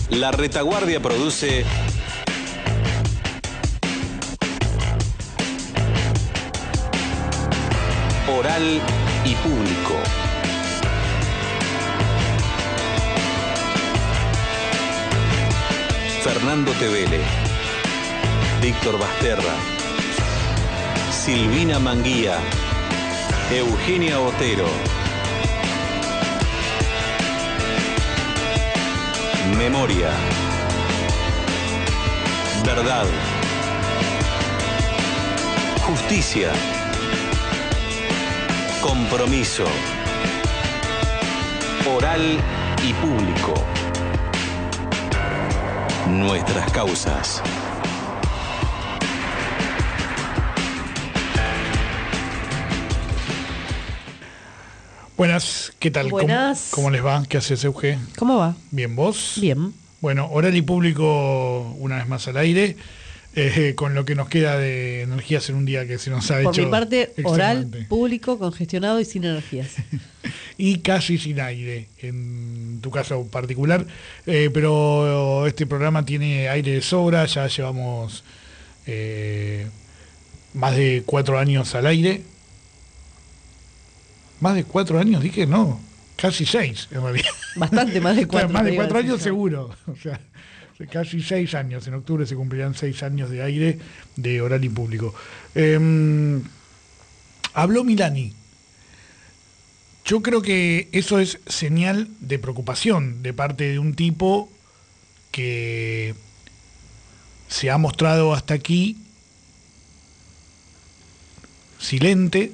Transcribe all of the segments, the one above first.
La Retaguardia produce Oral y Público. Fernando Tevele, Víctor Basterra, Silvina Manguía, Eugenia Otero. Memoria. Verdad. Justicia. Compromiso. Oral y público. Nuestras causas. Buenas, ¿qué tal? Buenas. ¿Cómo les va? ¿Qué haces, Euge? ¿Cómo va? Bien, ¿vos? Bien. Bueno, Oral y Público una vez más al aire, con lo que nos queda de energías en un día que se nos ha hecho. Por mi parte, oral, extenuante. público, congestionado y sin energías. Y casi sin aire, en tu caso particular, pero este programa tiene aire de sobra, ya llevamos más de 4 años al aire. ¿Más de 4 años? Dije, no, casi 6 en realidad. Bastante más de 4. Más de 4 años seguro, o sea, casi 6 años. En octubre se cumplirán 6 años de aire de Oral y Público. Habló Milani. Yo creo que eso es señal de preocupación de parte de un tipo que se ha mostrado hasta aquí silente,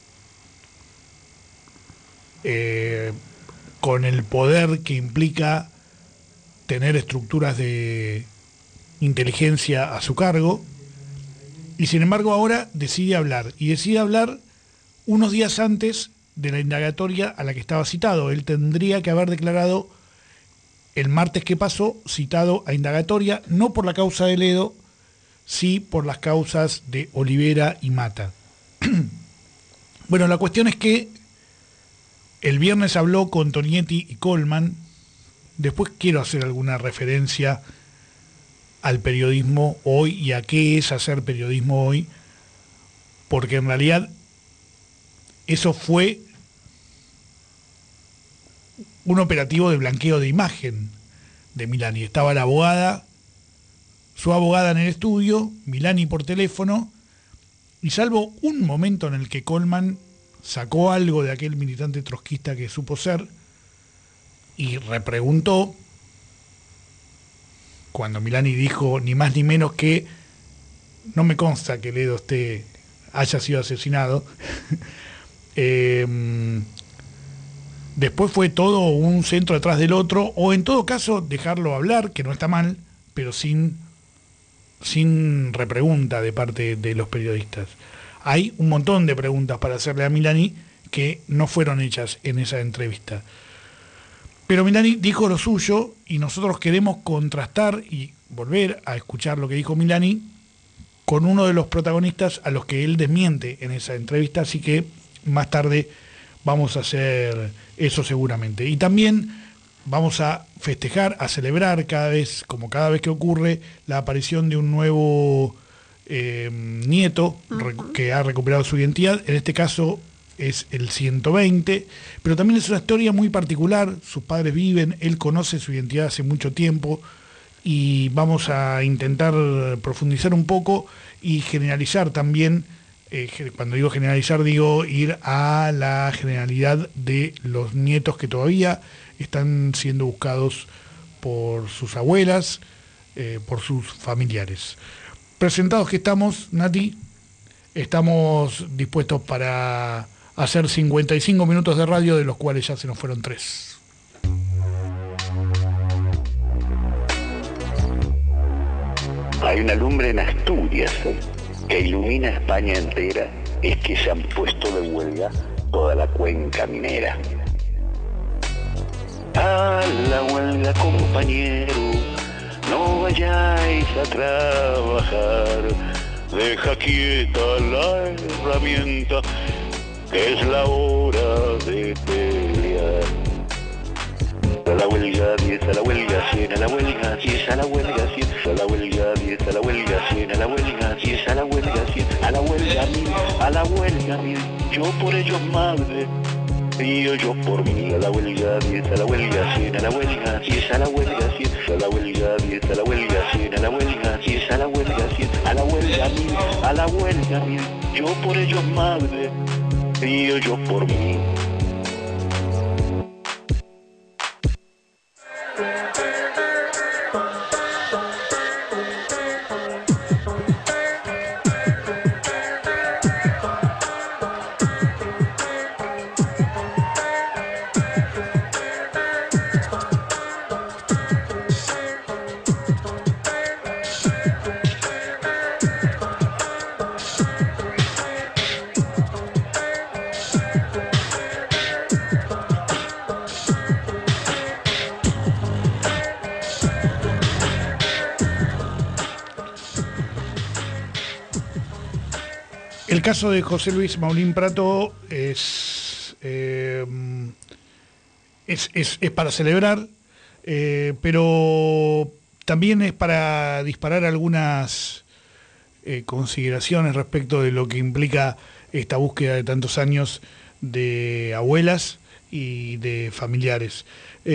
con el poder que implica tener estructuras de inteligencia a su cargo, y sin embargo ahora decide hablar unos días antes de la indagatoria a la que estaba citado. Él tendría que haber declarado el martes que pasó, citado a indagatoria, no por la causa de Ledo, sí por las causas de Olivera y Mata. Bueno, la cuestión es que el viernes habló con Tonietti y Colman. Después quiero hacer alguna referencia al periodismo hoy y a qué es hacer periodismo hoy, porque en realidad eso fue un operativo de blanqueo de imagen de Milani. Estaba la abogada, su abogada en el estudio, Milani por teléfono, y salvo un momento en el que Colman sacó algo de aquel militante trotskista que supo ser y repreguntó, cuando Milani dijo ni más ni menos que no me consta que Ledo haya sido asesinado. Después fue todo un centro detrás del otro, o en todo caso dejarlo hablar, que no está mal, pero sin repregunta de parte de los periodistas. Hay un montón de preguntas para hacerle a Milani que no fueron hechas en esa entrevista. Pero Milani dijo lo suyo y nosotros queremos contrastar y volver a escuchar lo que dijo Milani con uno de los protagonistas a los que él desmiente en esa entrevista, así que más tarde vamos a hacer eso seguramente. Y también vamos a festejar, a celebrar cada vez que ocurre, la aparición de un nuevo nieto que ha recuperado su identidad. En este caso es el 120, pero también es una historia muy particular. Sus padres viven, él conoce su identidad hace mucho tiempo, y vamos a intentar profundizar un poco y generalizar también. Cuando digo generalizar, digo ir a la generalidad de los nietos que todavía están siendo buscados por sus abuelas, por sus familiares. Presentados que estamos, Nati, estamos dispuestos para hacer 55 minutos de radio, de los cuales ya se nos fueron 3. Hay una lumbre en Asturias que ilumina España entera. Es que se han puesto de huelga toda la cuenca minera. A la huelga, compañero, no vayáis a trabajar. Deja quieta la herramienta, que es la hora de pelear. la huelga 10, a la huelga 100, a la huelga 10, a la huelga 100, a la huelga 10, a la huelga 100, a la huelga 10, a la huelga 100, a la huelga 1000, a la huelga 1000, yo por ellos madre. Y yo por mí, a la huelga 10, a la huelga 100, a la huelga 10, a la huelga 100, a la huelga 10, a la huelga 100, a la huelga 10, a la huelga 100, a la huelga 1000, a la huelga 1000, yo por ellos madre, y yo por mí. El caso de José Luis Maulín Prató es para celebrar, pero también es para disparar algunas consideraciones respecto de lo que implica esta búsqueda de tantos años de abuelas y de familiares.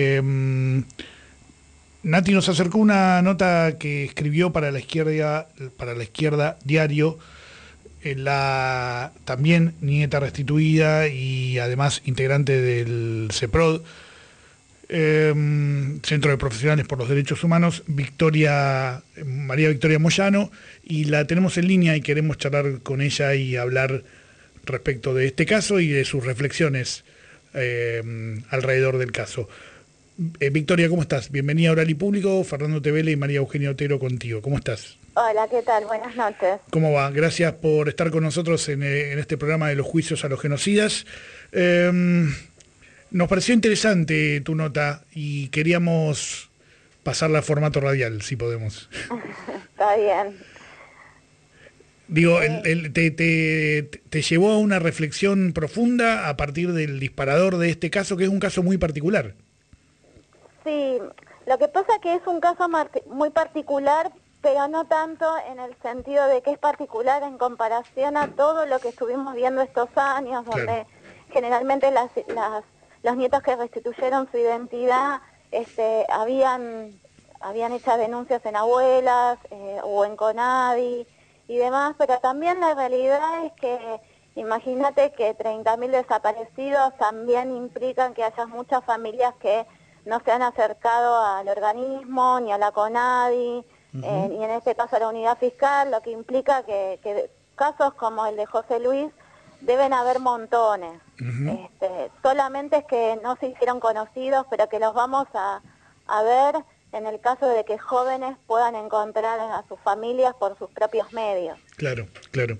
Nati nos acercó una nota que escribió para la izquierda Diario, la también nieta restituida y además integrante del CEPROD, Centro de Profesionales por los Derechos Humanos, María Victoria Moyano, y la tenemos en línea y queremos charlar con ella y hablar respecto de este caso y de sus reflexiones alrededor del caso. Victoria, ¿cómo estás? Bienvenida a Oral y Público, Fernando Tevele y María Eugenia Otero contigo. ¿Cómo estás? Hola, ¿qué tal? Buenas noches. ¿Cómo va? Gracias por estar con nosotros en este programa de los juicios a los genocidas. Nos pareció interesante tu nota y queríamos pasarla a formato radial, si podemos. Está bien. Digo, te llevó a una reflexión profunda a partir del disparador de este caso, que es un caso muy particular. Sí, lo que pasa es que es un caso muy particular, pero no tanto en el sentido de que es particular en comparación a todo lo que estuvimos viendo estos años, Claro. donde generalmente los nietos que restituyeron su identidad habían hecho denuncias en abuelas o en CONADI y demás, pero también la realidad es que imagínate que 30.000 desaparecidos también implican que haya muchas familias que no se han acercado al organismo ni a la CONADI, ni en este caso a la unidad fiscal, lo que implica que casos como el de José Luis deben haber montones. Solamente es que no se hicieron conocidos, pero que los vamos a ver en el caso de que jóvenes puedan encontrar a sus familias por sus propios medios. Claro, claro.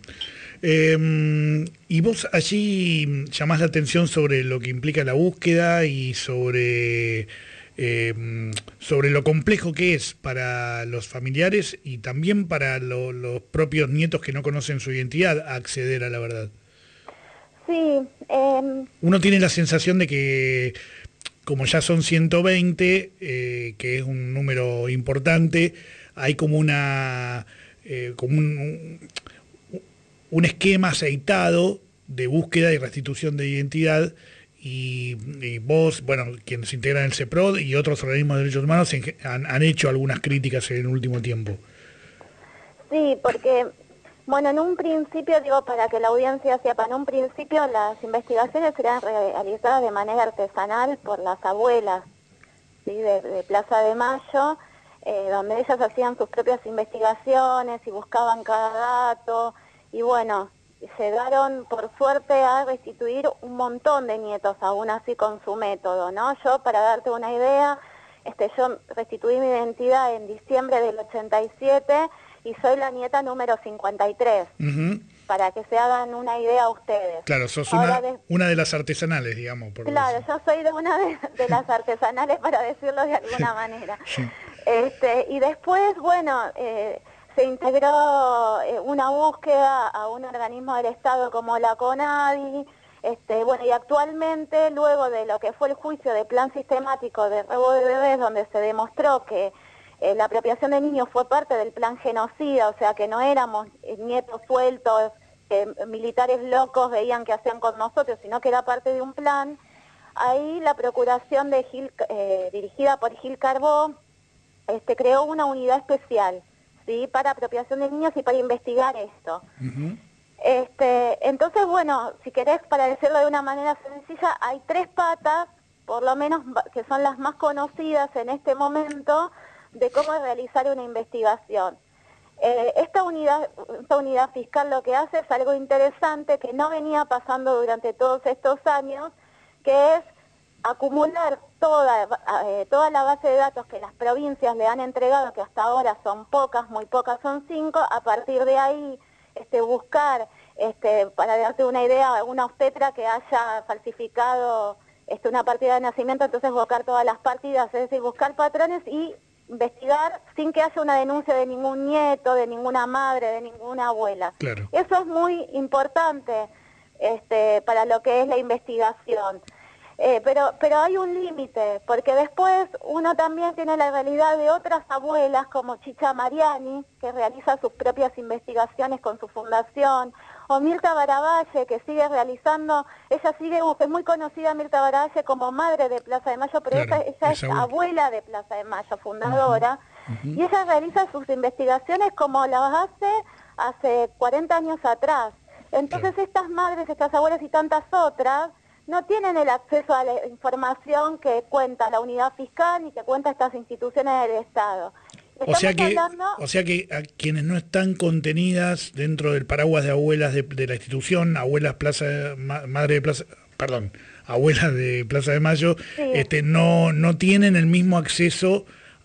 Y vos allí llamás la atención sobre lo que implica la búsqueda y sobre lo complejo que es para los familiares y también para los propios nietos que no conocen su identidad acceder a la verdad. Sí. Uno tiene la sensación de que, como ya son 120, que es un número importante, hay como un esquema aceitado de búsqueda y restitución de identidad, y vos, bueno, quienes integran el CEPROD y otros organismos de derechos humanos han hecho algunas críticas en el último tiempo. Sí, porque, bueno, en un principio, digo, para que la audiencia sepa, en un principio las investigaciones eran realizadas de manera artesanal por las abuelas, ¿sí? de Plaza de Mayo, donde ellas hacían sus propias investigaciones y buscaban cada dato, y bueno, llegaron por suerte a restituir un montón de nietos, aún así con su método, ¿no? Yo, para darte una idea, yo restituí mi identidad en diciembre del 87 y soy la nieta número 53, para que se hagan una idea ustedes. Claro, sos una de las artesanales, digamos. Claro, yo soy de una de las artesanales, para decirlo de alguna manera. Sí. Y después, bueno, se integró una búsqueda a un organismo del Estado como la CONADI, Bueno, y actualmente, luego de lo que fue el juicio de plan sistemático de robo de bebés, donde se demostró que la apropiación de niños fue parte del plan genocida, o sea que no éramos nietos sueltos, que militares locos veían que hacían con nosotros, sino que era parte de un plan. Ahí la procuración de dirigida por Gil Carbó, creó una unidad especial, ¿sí?, para apropiación de niños y para investigar esto. Ujú. Entonces, bueno, si querés, para decirlo de una manera sencilla, hay 3 patas, por lo menos que son las más conocidas en este momento, de cómo realizar una investigación. Esta unidad fiscal lo que hace es algo interesante que no venía pasando durante todos estos años, que es acumular toda la base de datos que las provincias le han entregado, que hasta ahora son pocas, muy pocas, son 5, a partir de ahí buscar, para darte una idea, alguna obstetra que haya falsificado una partida de nacimiento, entonces buscar todas las partidas, es decir, buscar patrones y investigar sin que haya una denuncia de ningún nieto, de ninguna madre, de ninguna abuela. Claro. Eso es muy importante para lo que es la investigación. Pero hay un límite, porque después uno también tiene la realidad de otras abuelas como Chicha Mariani, que realiza sus propias investigaciones con su fundación, o Mirta Baravalle, que sigue realizando, es muy conocida Mirta Baravalle como madre de Plaza de Mayo, pero Claro, ella es abuela de Plaza de Mayo, fundadora, Ujú. y ella realiza sus investigaciones como las hace 40 años atrás. Entonces estas madres, estas abuelas y tantas otras, no tienen el acceso a la información que cuenta la unidad fiscal y que cuenta estas instituciones del Estado. O sea que a quienes no están contenidas dentro del paraguas de abuelas de la institución, abuelas abuelas de Plaza de Mayo, Sí. no tienen el mismo acceso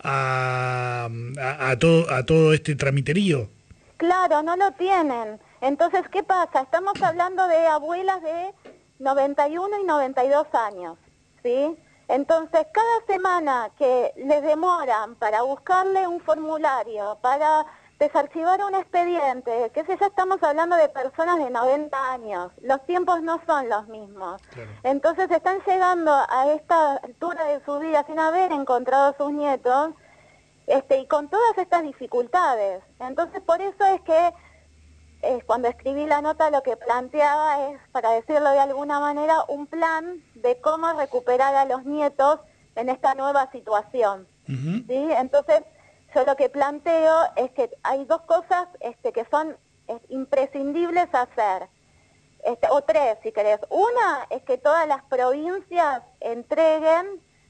a todo este tramiterío. Claro, no lo tienen. Entonces, ¿qué pasa? Estamos hablando de abuelas de 91 y 92 años, ¿sí? Entonces, cada semana que les demoran para buscarle un formulario, para desarchivar un expediente, qué sé yo, estamos hablando de personas de 90 años, los tiempos no son los mismos. Claro. Entonces están llegando a esta altura de su vida sin haber encontrado a sus nietos, y con todas estas dificultades. Entonces, por eso es que cuando escribí la nota lo que planteaba es, para decirlo de alguna manera, un plan de cómo recuperar a los nietos en esta nueva situación. Ujú. ¿Sí? Entonces, yo lo que planteo es que hay 2 cosas que son imprescindibles hacer, o 3 si querés. Una es que todas las provincias entreguen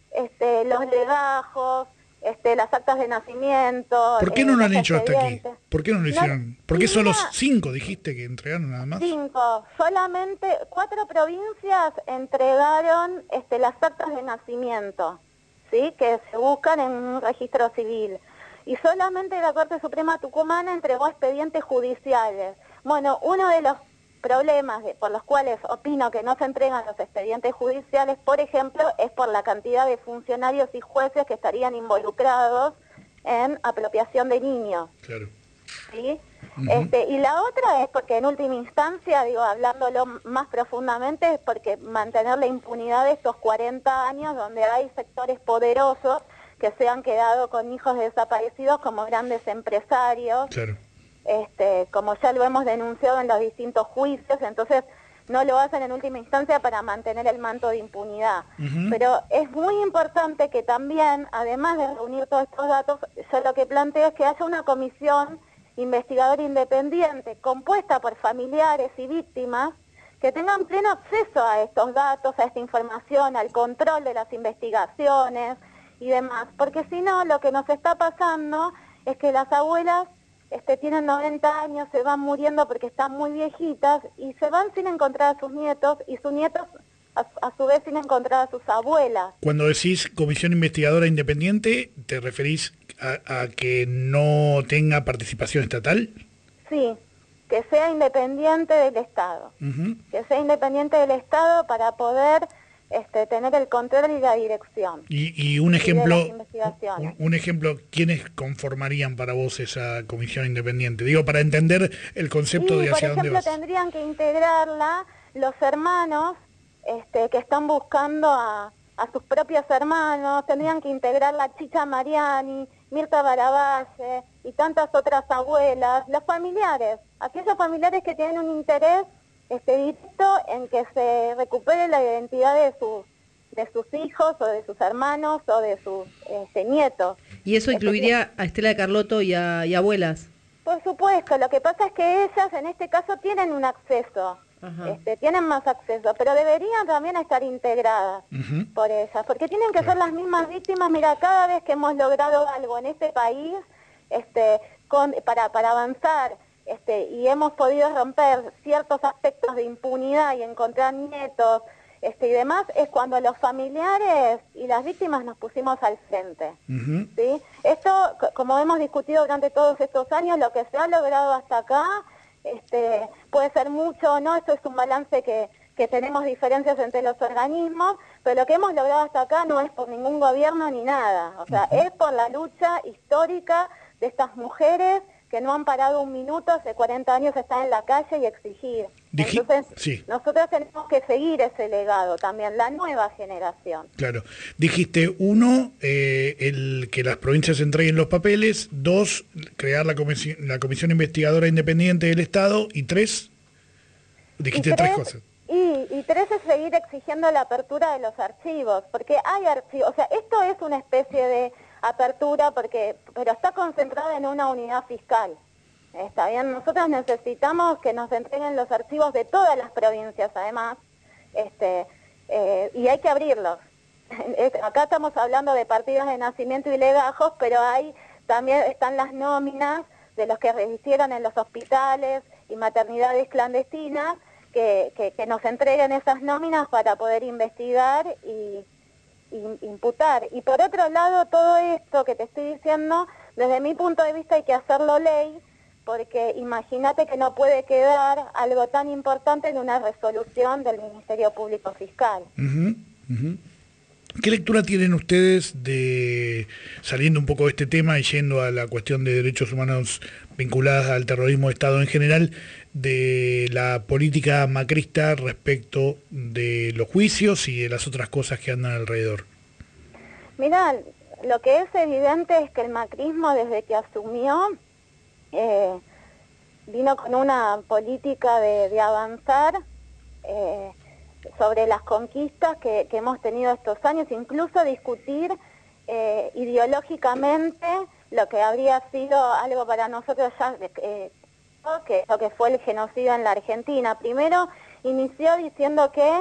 los legajos, las actas de nacimiento. ¿Por qué no lo han los hecho hasta aquí? expedientes. ¿Por qué no lo hicieron? ¿Por qué solo 5 dijiste que entregaron nada más? 5, solamente 4 provincias entregaron las actas de nacimiento, ¿sí?, que se buscan en un registro civil. Y solamente la Corte Suprema Tucumana entregó expedientes judiciales. Bueno, uno de los problemas por los cuales opino que no se entregan los expedientes judiciales, por ejemplo, es por la cantidad de funcionarios y jueces que estarían involucrados en apropiación de niños. Claro. ¿Sí? Ujú. Y la otra es porque en última instancia, hablándolo más profundamente, es porque mantener la impunidad de estos 40 años donde hay sectores poderosos que se han quedado con hijos desaparecidos como grandes empresarios, Claro. como ya lo hemos denunciado en los distintos juicios, entonces no lo hacen en última instancia para mantener el manto de impunidad. Ujú. Pero es muy importante que también, además de reunir todos estos datos, yo lo que planteo es que haya una comisión investigadora independiente, compuesta por familiares y víctimas, que tengan pleno acceso a estos datos, a esta información, al control de las investigaciones y demás, porque si no, lo que nos está pasando es que las abuelas tienen 90 años, se van muriendo porque están muy viejitas y se van sin encontrar a sus nietos y sus nietos a su vez sin encontrar a sus abuelas. Cuando decís comisión investigadora independiente, ¿te referís a que no tenga participación estatal? Sí, que sea independiente del Estado. Ujú. Que sea independiente del Estado para poder tener el control y la dirección. Y un de ejemplo, las investigaciones. un ejemplo, ¿quiénes conformarían para vos esa comisión independiente? Digo, para entender el concepto Y, de por hacia dónde ejemplo, vas. tendrían que integrarla los hermanos que están buscando a sus propios hermanos, tendrían que integrar la Chicha Mariani, Mirta Baravalle y tantas otras abuelas, los familiares, aquellos familiares que tienen un interés directo en que se recupere la identidad de sus hijos o de sus hermanos o de sus nietos. ¿Y eso incluiría a Estela de Carlotto y abuelas? Por supuesto, lo que pasa es que ellas en este caso tienen un acceso, tienen más acceso, pero deberían también estar integradas por ellas, porque tienen que ser las mismas víctimas. Mira, cada vez que hemos logrado algo en este país para avanzar y hemos podido romper ciertos aspectos de impunidad y encontrar nietos y demás, es cuando los familiares y las víctimas nos pusimos al frente. ¿Sí? Esto, como hemos discutido durante todos estos años, lo que se ha logrado hasta acá puede ser mucho o no, esto es un balance que tenemos diferencias entre los organismos, pero lo que hemos logrado hasta acá no es por ningún gobierno ni nada, o sea, es por la lucha histórica de estas mujeres que no han parado un minuto, hace 40 años están en la calle y exigir. Entonces, nosotros tenemos que seguir ese legado también, la nueva generación. Claro. Dijiste, uno, el que las provincias entreguen los papeles; dos, crear la comisión investigadora independiente del Estado; y tres, dijiste tres cosas. Y tres es seguir exigiendo la apertura de los archivos, porque hay archivos, o sea, esto es una especie de apertura, pero está concentrada en una unidad fiscal. Está bien, nosotros necesitamos que nos entreguen los archivos de todas las provincias, además, y hay que abrirlos. Acá estamos hablando de partidas de nacimiento y legajos, pero también están las nóminas de los que resistieron en los hospitales y maternidades clandestinas, que nos entreguen esas nóminas para poder investigar y imputar. Y por otro lado, todo esto que te estoy diciendo, desde mi punto de vista hay que hacerlo ley, porque imagínate que no puede quedar algo tan importante en una resolución del Ministerio Público Fiscal. ¿Qué lectura tienen ustedes saliendo un poco de este tema y yendo a la cuestión de derechos humanos vinculadas al terrorismo de Estado en general, de la política macrista respecto de los juicios y de las otras cosas que andan alrededor? Mirá, lo que es evidente es que el macrismo, desde que asumió, vino con una política de avanzar sobre las conquistas que hemos tenido estos años, incluso discutir ideológicamente lo que habría sido algo para nosotros ya, que lo que fue el genocidio en la Argentina. Primero inició diciendo que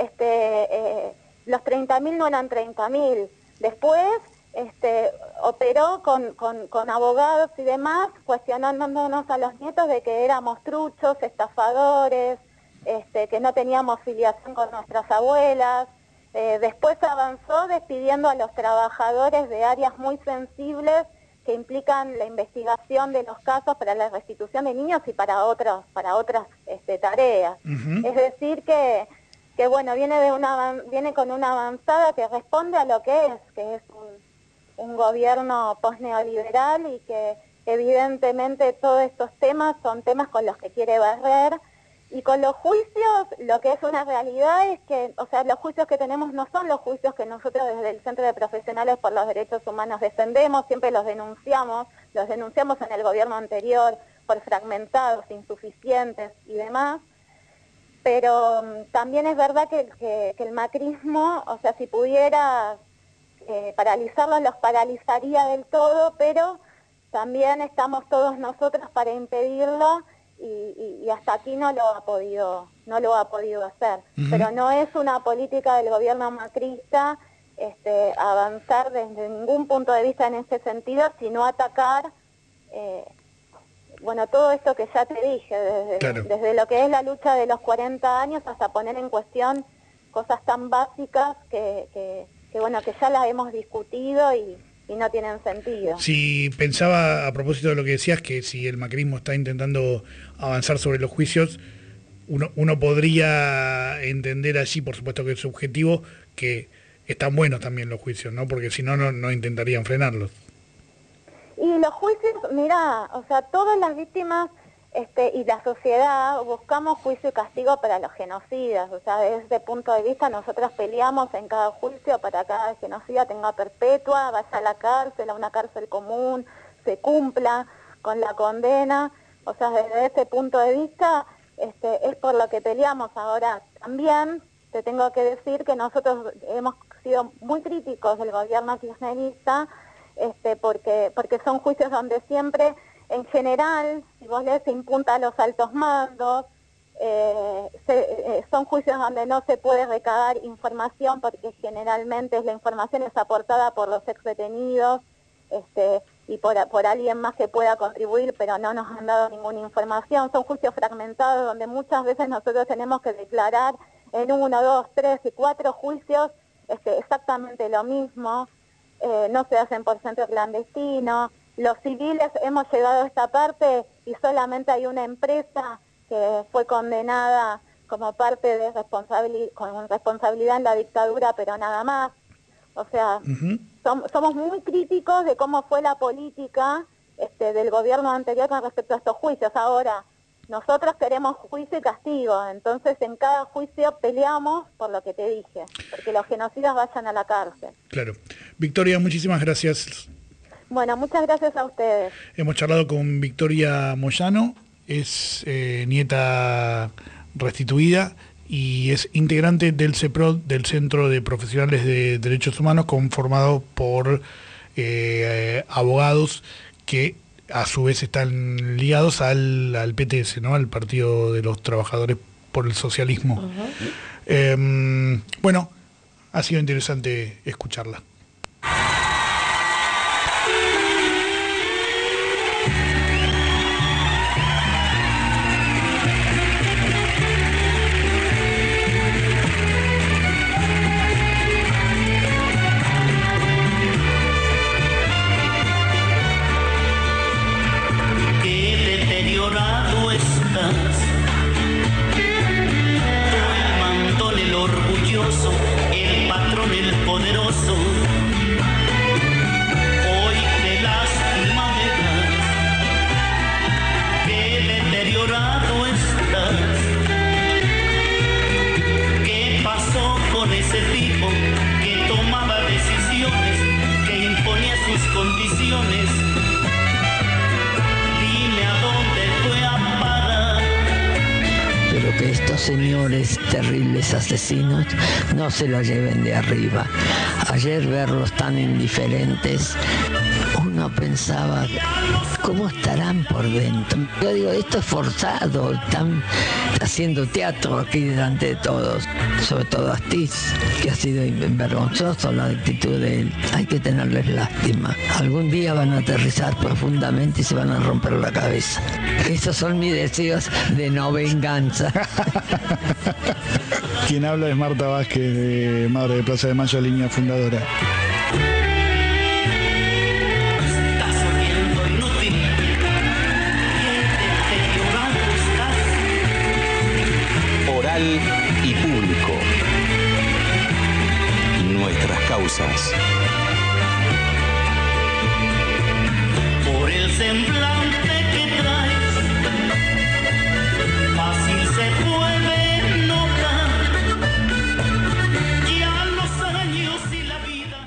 los 30.000 no eran 30.000. Después operó con abogados y demás, cuestionándonos a los nietos de que éramos truchos, estafadores, que no teníamos filiación con nuestras abuelas. Después avanzó despidiendo a los trabajadores de áreas muy sensibles que implican la investigación de los casos para la restitución de niños y para otras tareas. Es decir que bueno, viene con una avanzada que responde a lo que es un gobierno postneoliberal, y que evidentemente todos estos temas son temas con los que quiere barrer. Y con los juicios, lo que es una realidad es que, o sea, los juicios que tenemos no son los juicios que nosotros desde el Centro de Profesionales por los Derechos Humanos defendemos, siempre los denunciamos en el gobierno anterior por fragmentados, insuficientes y demás, pero también es verdad que el macrismo, o sea, si pudiera paralizarlos, los paralizaría del todo, pero también estamos todos nosotros para impedirlo. Y hasta aquí no lo ha podido hacer. Pero no es una política del gobierno macrista avanzar desde ningún punto de vista en ese sentido, sino atacar todo esto que ya te dije, desde lo que es la lucha de los 40 años hasta poner en cuestión cosas tan básicas que ya las hemos discutido y no tienen sentido. Si pensaba, a propósito de lo que decías, que si el macrismo está intentando avanzar sobre los juicios, uno podría entender allí, por supuesto que es subjetivo, que están buenos también los juicios, ¿no? Porque si no, no intentarían frenarlos. Y los juicios, mirá, o sea, todas las víctimas y la sociedad buscamos juicio y castigo para los genocidas. O sea, desde ese punto de vista nosotros peleamos en cada juicio para que cada genocida tenga perpetua, vaya a la cárcel, a una cárcel común, se cumpla con la condena. O sea, desde ese punto de vista es por lo que peleamos. Ahora, también te tengo que decir que nosotros hemos sido muy críticos del gobierno kirchnerista, porque son juicios donde siempre, en general, si vos lees, se imputa a los altos mandos, son juicios donde no se puede recabar información porque generalmente la información es aportada por los exdetenidos y por alguien más que pueda contribuir, pero no nos han dado ninguna información. Son juicios fragmentados donde muchas veces nosotros tenemos que declarar en 1, 2, 3 y 4 juicios exactamente lo mismo. No se hacen por centro clandestino. Los civiles hemos llegado a esta parte y solamente hay una empresa que fue condenada como parte de con responsabilidad en la dictadura, pero nada más. O sea, somos muy críticos de cómo fue la política del gobierno anterior con respecto a estos juicios. Ahora, nosotros queremos juicio y castigo, entonces en cada juicio peleamos por lo que te dije, porque los genocidas vayan a la cárcel. Claro. Victoria, muchísimas gracias. Bueno, muchas gracias a ustedes. Hemos charlado con Victoria Moyano, es nieta restituida y es integrante del CEPROD, del Centro de Profesionales de Derechos Humanos, conformado por abogados que a su vez están ligados al PTS, ¿no? Al Partido de los Trabajadores por el Socialismo. Bueno, ha sido interesante escucharla. El patrón, el poderoso, hoy qué lástima me das, qué deteriorado estás. ¿Qué pasó con ese tipo que tomaba decisiones, que imponía sus condiciones? Dime a dónde fue a parar. Pero que estos señores terribles asesinos no se lo lleven de arriba. Ayer verlos tan indiferentes, uno pensaba, ¿cómo estarán por dentro? Yo digo, esto es forzado, están haciendo teatro aquí delante de todos, sobre todo Astiz, que ha sido vergonzoso la actitud de él. Hay que tenerles lástima. Algún día van a aterrizar profundamente y se van a romper la cabeza. Esos son mis deseos de no venganza. Quien habla es Marta Vázquez, de Madre de Plaza de Mayo, línea fundadora. Estás oyendo inútil, qué deteriorado estás. Oral y público. Nuestras causas. Por el semblante que traes, fácil se puede notar. Ya los años y la vida.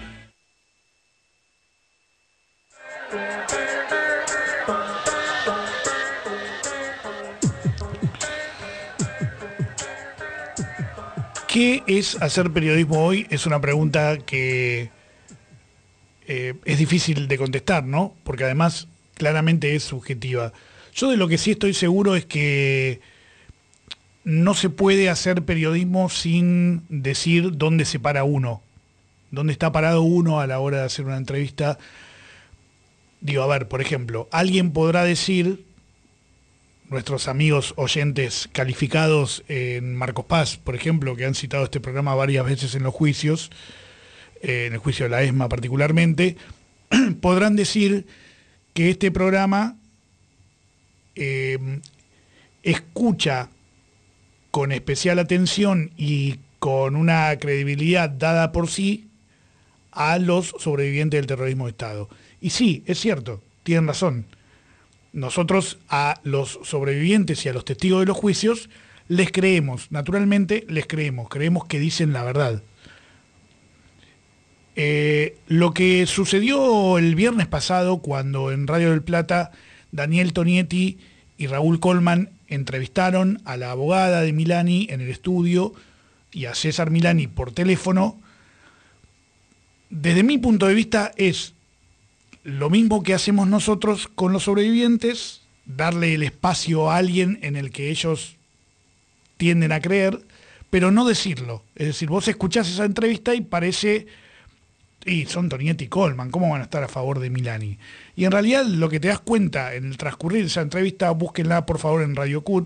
¿Qué es hacer periodismo hoy? Es una pregunta que es difícil de contestar, ¿no? Porque además claramente es subjetiva. Yo de lo que sí estoy seguro es que no se puede hacer periodismo sin decir dónde se para uno, dónde está parado uno a la hora de hacer una entrevista. Digo, a ver, por ejemplo, alguien podrá decir, nuestros amigos oyentes calificados en Marcos Paz, por ejemplo, que han citado este programa varias veces en los juicios, en el juicio de la ESMA particularmente, podrán decir que este programa escucha con especial atención y con una credibilidad dada por sí a los sobrevivientes del terrorismo de Estado. Y sí, es cierto, tienen razón. nosotros a los sobrevivientes y a los testigos de los juicios les creemos, naturalmente les creemos que dicen la verdad. Lo que sucedió el viernes pasado cuando en Radio del Plata Daniel Tonietti y Raúl Colman entrevistaron a la abogada de Milani en el estudio y a César Milani por teléfono, desde mi punto de vista es lo mismo que hacemos nosotros con los sobrevivientes, darle el espacio a alguien en el que ellos tienden a creer, pero no decirlo. Es decir, vos escuchás esa entrevista y parece, y son Tonietti y Colman, ¿cómo van a estar a favor de Milani? Y en realidad lo que te das cuenta en el transcurrir de esa entrevista, búsquenla por favor en Radio CUT,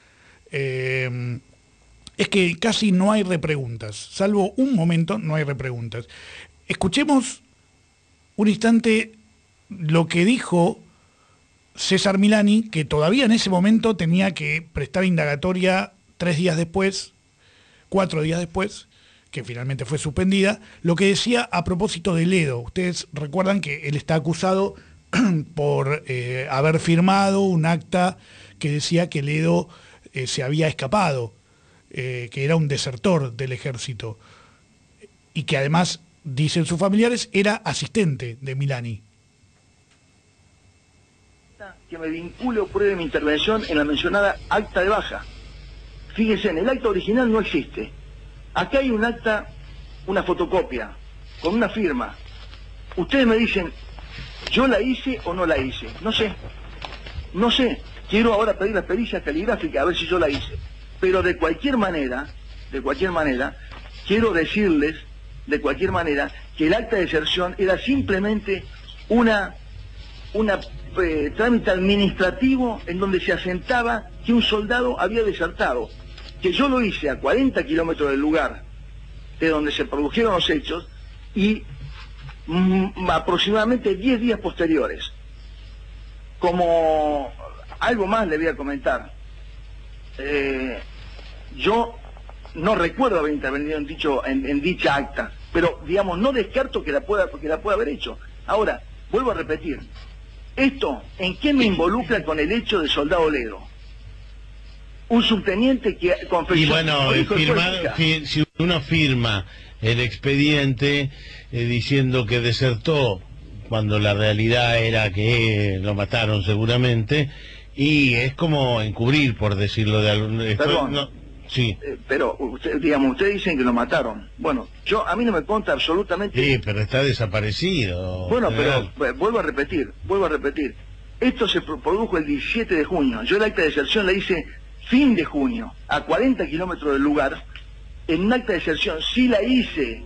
es que casi no hay repreguntas, salvo un momento no hay repreguntas. Escuchemos un instante lo que dijo César Milani, que todavía en ese momento tenía que prestar indagatoria 3 días después, 4 días después, que finalmente fue suspendida, lo que decía a propósito de Ledo. Ustedes recuerdan que él está acusado por haber firmado un acta que decía que Ledo se había escapado, que era un desertor del ejército, y que además, dicen sus familiares, era asistente de Milani. Que me vincule o pruebe mi intervención en la mencionada acta de baja. Fíjense, en el acta original no existe. Acá hay un acta, una fotocopia, con una firma. Ustedes me dicen, ¿yo la hice o no la hice? No sé. No sé. Quiero ahora pedir las pericias caligráficas a ver si yo la hice. Pero de cualquier manera, quiero decirles, que el acta de deserción era simplemente una trámite administrativo en donde se asentaba que un soldado había desertado, que yo lo hice a 40 kilómetros del lugar de donde se produjeron los hechos y aproximadamente 10 días posteriores. Como algo más le voy a comentar, yo no recuerdo haber intervenido en dicha acta, pero digamos no descarto que la pueda haber hecho. Ahora, vuelvo a repetir, ¿esto en qué me involucra con el hecho de soldado Ledo? Un subteniente que confesó... Y bueno, si uno firma el expediente diciendo que desertó, cuando la realidad era que lo mataron seguramente, y es como encubrir, por decirlo de algún... Perdón, no, sí. Pero ustedes dicen que lo mataron. Bueno, a mí no me consta absolutamente... Sí, pero está desaparecido. Bueno, pero vuelvo a repetir. Esto se produjo el 17 de junio. Yo el acta de deserción la hice fin de junio, a 40 kilómetros del lugar. En un acta de deserción sí la hice.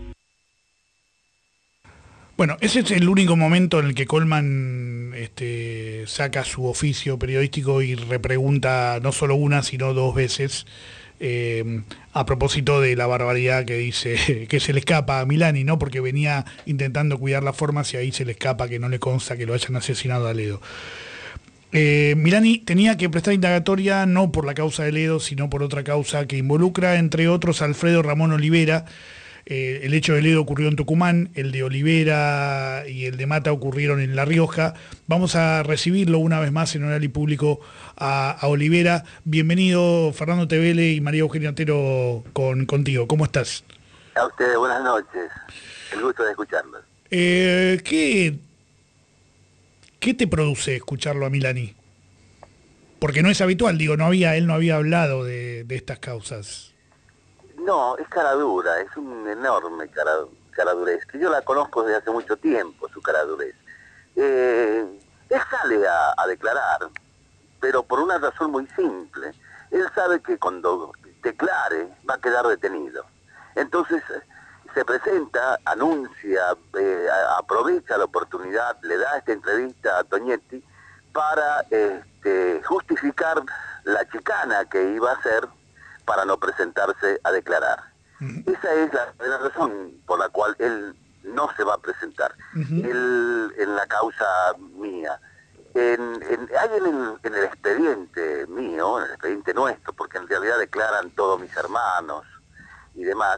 Bueno, ese es el único momento en el que Colman saca su oficio periodístico y repregunta no solo una, sino 2 veces a propósito de la barbaridad que dice que se le escapa a Milani, ¿no? Porque venía intentando cuidar las formas y ahí se le escapa que no le consta que lo hayan asesinado a Ledo. Milani tenía que prestar indagatoria no por la causa de Ledo, sino por otra causa que involucra, entre otros, a Alfredo Ramón Olivera. El hecho de Ledo ocurrió en Tucumán, el de Olivera y el de Mata ocurrieron en La Rioja. Vamos a recibirlo una vez más en Oral y Público a Olivera. Bienvenido, Fernando Tevele y María Eugenia Otero contigo. ¿Cómo estás? A ustedes, buenas noches. El gusto de escucharlos. ¿Qué te produce escucharlo a Milani? Porque no es habitual, digo, él no había hablado de estas causas. No, es caradura, es un enorme caradurez, que yo la conozco desde hace mucho tiempo, su caradurez. Él sale a declarar, pero por una razón muy simple. Él sabe que cuando declare va a quedar detenido. Entonces se presenta, anuncia, aprovecha la oportunidad, le da esta entrevista a Tonietti para justificar la chicana que iba a hacer para no presentarse a declarar. Esa es la razón por la cual él no se va a presentar. Él, en la causa mía, hay en el expediente mío, en el expediente nuestro, porque en realidad declaran todos mis hermanos y demás,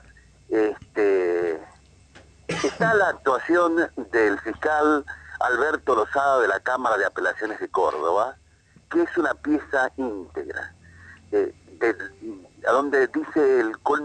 está la actuación del fiscal Alberto Lozada de la Cámara de Apelaciones de Córdoba, que es una pieza íntegra, a donde dice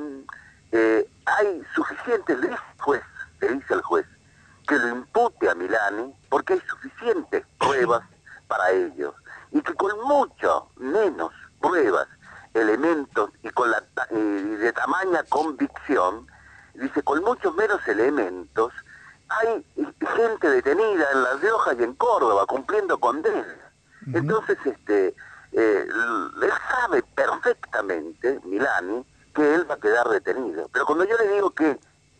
hay suficientes, le dice el juez, que lo impute a Milani porque hay suficientes pruebas para ello, y que con mucho menos pruebas, elementos y de tamaña convicción, dice, con muchos menos elementos, hay gente detenida en La Rioja y en Córdoba cumpliendo condena. Entonces, él sabe perfectamente, Milani, que él va a quedar detenido. Pero cuando yo le digo que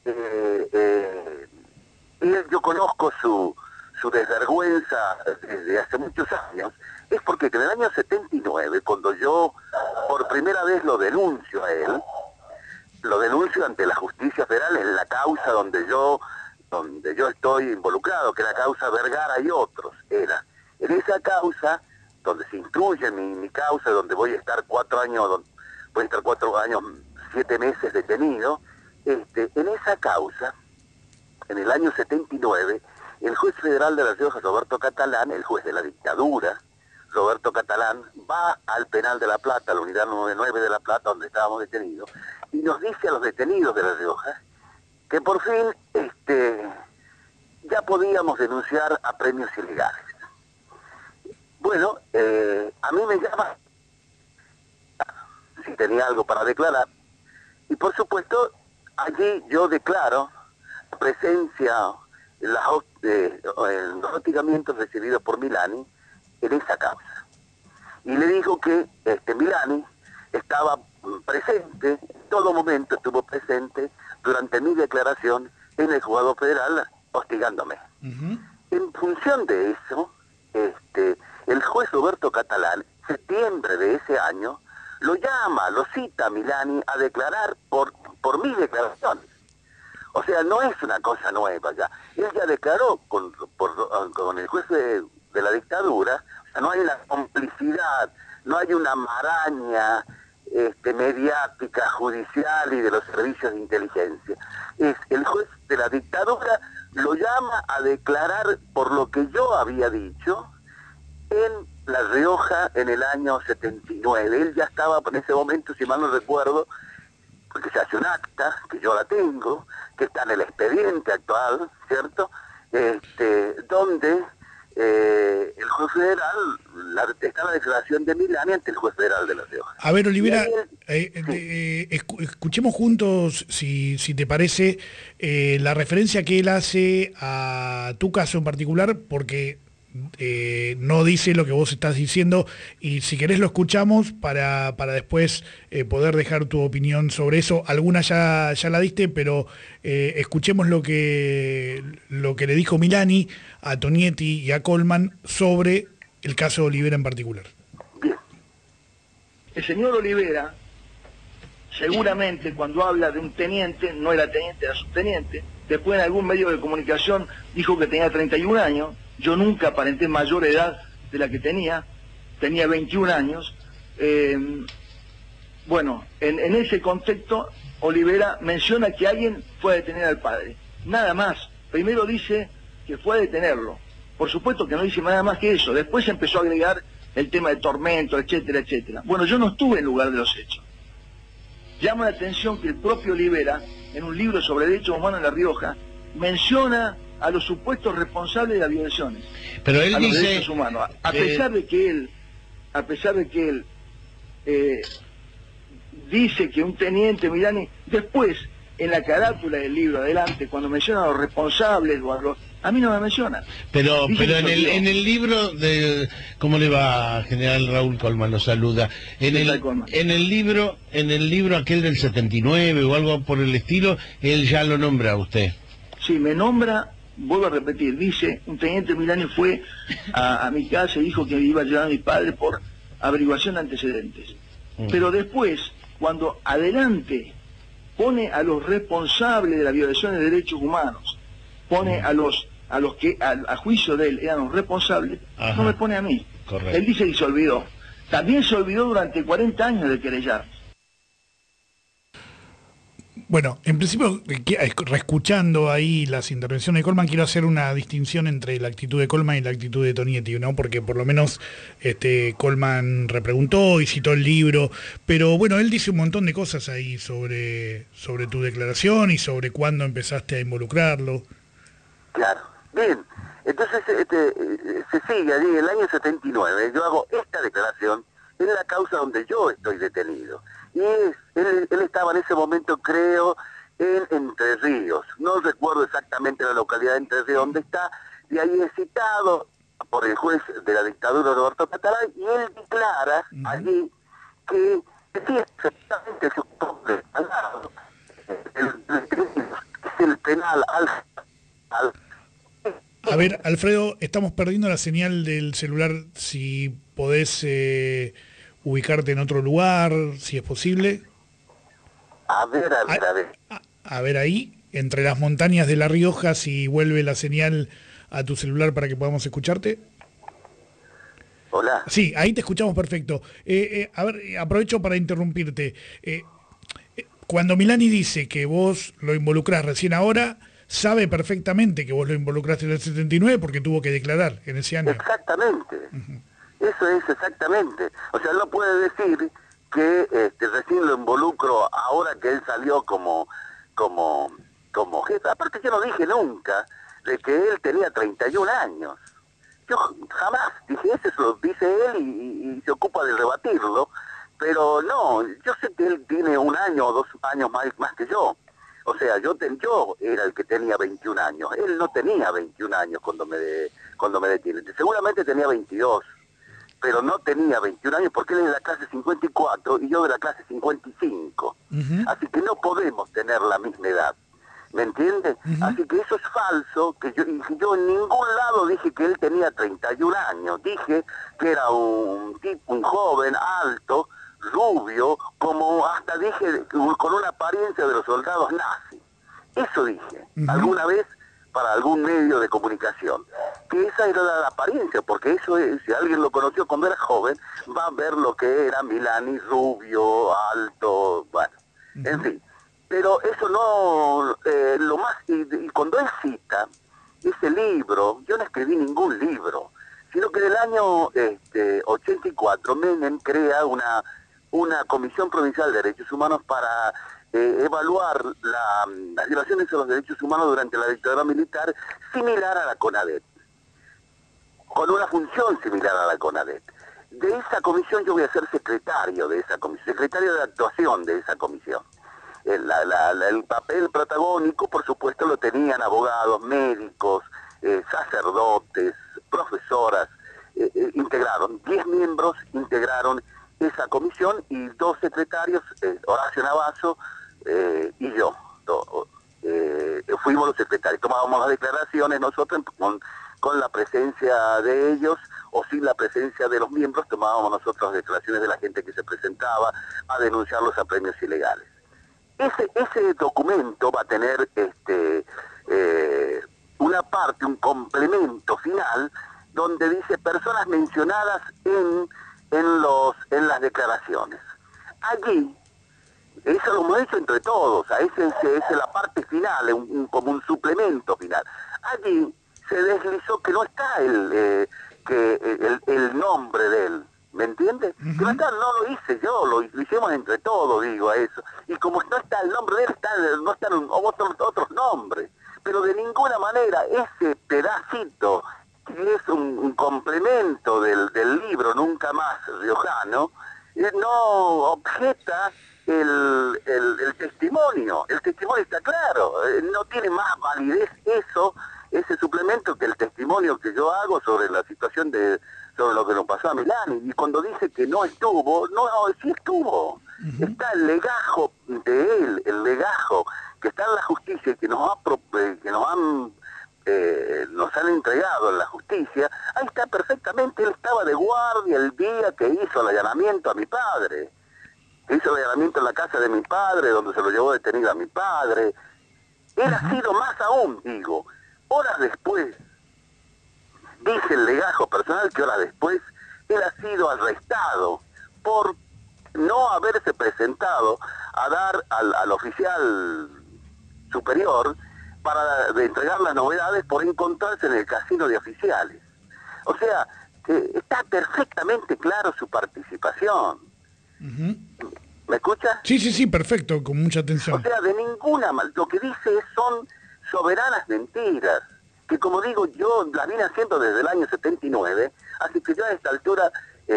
yo conozco su desvergüenza desde hace muchos años, es porque en el año 79, cuando yo por primera vez lo denuncio a él, lo denuncio ante la justicia federal en la causa donde yo estoy involucrado, que es la causa Vergara y otros, era. En esa causa, donde se instruye mi causa, donde voy a estar 4 años, 7 meses detenido, en esa causa, en el año 79, el juez federal de La Rioja, Roberto Catalán, el juez de la dictadura, Roberto Catalán, va al penal de La Plata, a la unidad 99 de La Plata, donde estábamos detenidos, y nos dice a los detenidos de La Rioja que por fin ya podíamos denunciar a premios ilegales. Bueno, a mí me llama si tenía algo para declarar, y por supuesto allí yo declaro la presencia, los hostigamientos recibidos por Milani en esa causa, y le dijo que Milani estaba presente, en todo momento estuvo presente durante mi declaración en el juzgado federal hostigándome. En función de eso, el juez Roberto Catalán, en septiembre de ese año, lo cita a Milani a declarar por mis declaraciones. O sea, no es una cosa nueva ya. Él ya declaró con el juez de la dictadura, o sea, no hay una complicidad, no hay una maraña mediática, judicial y de los servicios de inteligencia. Es el juez de la dictadura lo llama a declarar por lo que yo había dicho en La Rioja en el año 79. Él ya estaba en ese momento, si mal no recuerdo, porque se hace un acta, que yo la tengo, que está en el expediente actual, ¿cierto? Donde el juez federal, está la declaración de Milani ante el juez federal de La Rioja. A ver, Olivera, escuchemos juntos, si te parece, la referencia que él hace a tu caso en particular, porque no dice lo que vos estás diciendo, y si querés lo escuchamos para después poder dejar tu opinión sobre eso. Alguna ya la diste, pero escuchemos lo que le dijo Milani a Tonietti y a Colman sobre el caso de Olivera en particular. Bien. El señor Olivera, seguramente cuando habla de un teniente, no era teniente, era subteniente, después en algún medio de comunicación dijo que tenía 31 años, yo nunca aparenté mayor edad de la que tenía 21 años. Bueno, en ese contexto, Olivera menciona que alguien fue a detener al padre. Nada más. Primero dice que fue a detenerlo. Por supuesto que no dice nada más que eso. Después empezó a agregar el tema de tormento, etcétera, etcétera. Bueno, yo no estuve en lugar de los hechos. Llama la atención que el propio Olivera, en un libro sobre derechos humanos en La Rioja, menciona a los supuestos responsables de las violaciones. Pero él dice, derechos humanos. A pesar de que él dice que un teniente Milani, después en la carátula del libro adelante, cuando menciona a los responsables o a mí no me menciona. Pero en el libro de, ¿cómo le va, general Raúl Colman? Lo saluda. En el libro aquel del 79 o algo por el estilo, él ya lo nombra a usted. Sí, me nombra. Vuelvo a repetir, dice, un teniente Milani fue a mi casa y dijo que iba a llevar a mi padre por averiguación de antecedentes. Pero después, cuando adelante pone a los responsables de las violaciones de derechos humanos, pone a los que a juicio de él eran los responsables, no me pone a mí. Correcto. Él dice que se olvidó. También se olvidó durante 40 años de querellar. Bueno, en principio, reescuchando ahí las intervenciones de Colman, quiero hacer una distinción entre la actitud de Colman y la actitud de Tonietti, ¿no? Porque por lo menos Colman repreguntó y citó el libro, pero bueno, él dice un montón de cosas ahí sobre tu declaración y sobre cuándo empezaste a involucrarlo. Claro, bien, entonces se sigue allí, en el año 79, yo hago esta declaración en la causa donde yo estoy detenido. Y él estaba en ese momento, creo, en Entre Ríos. No recuerdo exactamente la localidad de Entre Ríos donde está, y ahí es citado por el juez de la dictadura Roberto Catalán, y él declara allí que sí, exactamente su nombre al lado, es el penal al... A ver, Alfredo, estamos perdiendo la señal del celular, si podés ubicarte en otro lugar, si es posible. A ver. A ver ahí, entre las montañas de La Rioja, si vuelve la señal a tu celular para que podamos escucharte. Hola. Sí, ahí te escuchamos perfecto. A ver, aprovecho para interrumpirte. Cuando Milani dice que vos lo involucrás recién ahora, sabe perfectamente que vos lo involucraste en el 79 porque tuvo que declarar en ese año. Exactamente. Eso es exactamente. O sea, él no puede decir que recién lo involucro ahora que él salió como jefe. Aparte yo no dije nunca de que él tenía 31 años. Yo jamás dije eso, lo dice él y se ocupa de rebatirlo. Pero no, yo sé que él tiene 1 año o 2 años más que yo. O sea, yo era el que tenía 21 años. Él no tenía 21 años cuando me detiene. Seguramente tenía 22. Pero no tenía 21 años porque él es de la clase 54 y yo de la clase 55. Así que no podemos tener la misma edad. ¿Me entiendes? Así que eso es falso, que yo en ningún lado dije que él tenía 31 años. Dije que era un joven, alto, rubio, como hasta dije, con una apariencia de los soldados nazis. Eso dije, alguna vez para algún medio de comunicación, que esa era la apariencia, porque eso es, si alguien lo conoció cuando era joven, va a ver lo que era Milani, rubio, alto, bueno, en fin. Pero eso no, lo más, y cuando él cita ese libro, yo no escribí ningún libro, sino que en el año 84 Menem crea una Comisión Provincial de Derechos Humanos para evaluar las violaciones a los derechos humanos durante la dictadura militar, similar a la CONADET, con una función similar a la CONADET. De esa comisión yo voy a ser secretario de esa comisión, secretario de actuación de esa comisión. El papel protagónico, por supuesto, lo tenían abogados, médicos, sacerdotes, profesoras, integraron, 10 miembros integraron esa comisión y 2 secretarios, Horacio Navazo y yo, fuimos los secretarios. Tomábamos las declaraciones nosotros con la presencia de ellos o sin la presencia de los miembros, tomábamos nosotros las declaraciones de la gente que se presentaba a denunciar los apremios ilegales. Ese documento va a tener una parte, un complemento final, donde dice personas mencionadas en las declaraciones. Allí, eso lo hemos hecho entre todos, esa es la parte final, como un suplemento final. Allí se deslizó que no está el nombre de él, ¿me entiendes? Que no está, no lo hice yo, lo hicimos entre todos, digo, a eso. Y como no está el nombre de él, no están otros nombres. Pero de ninguna manera ese pedacito, que es un complemento del libro Nunca Más Riojano, no objeta el testimonio. El testimonio está claro, no tiene más validez ese suplemento que el testimonio que yo hago sobre la situación sobre lo que nos pasó a Milani. Y cuando dice que no estuvo, no, sí estuvo. Está el legajo de él, el legajo que está en la justicia y que nos han entregado en la justicia. Ahí está perfectamente. Él estaba de guardia el día que hizo el allanamiento a mi padre. Hizo el allanamiento en la casa de mi padre, donde se lo llevó detenido a mi padre. Él ha sido más aún, digo, horas después, dice el legajo personal que horas después, él ha sido arrestado por no haberse presentado a dar al oficial superior para entregar las novedades por encontrarse en el casino de oficiales. O sea, está perfectamente claro su participación. ¿Me escuchas? Sí, perfecto, con mucha atención. O sea, de ninguna manera, lo que dice son soberanas mentiras, que como digo, yo las vine haciendo desde el año 79, así que yo a esta altura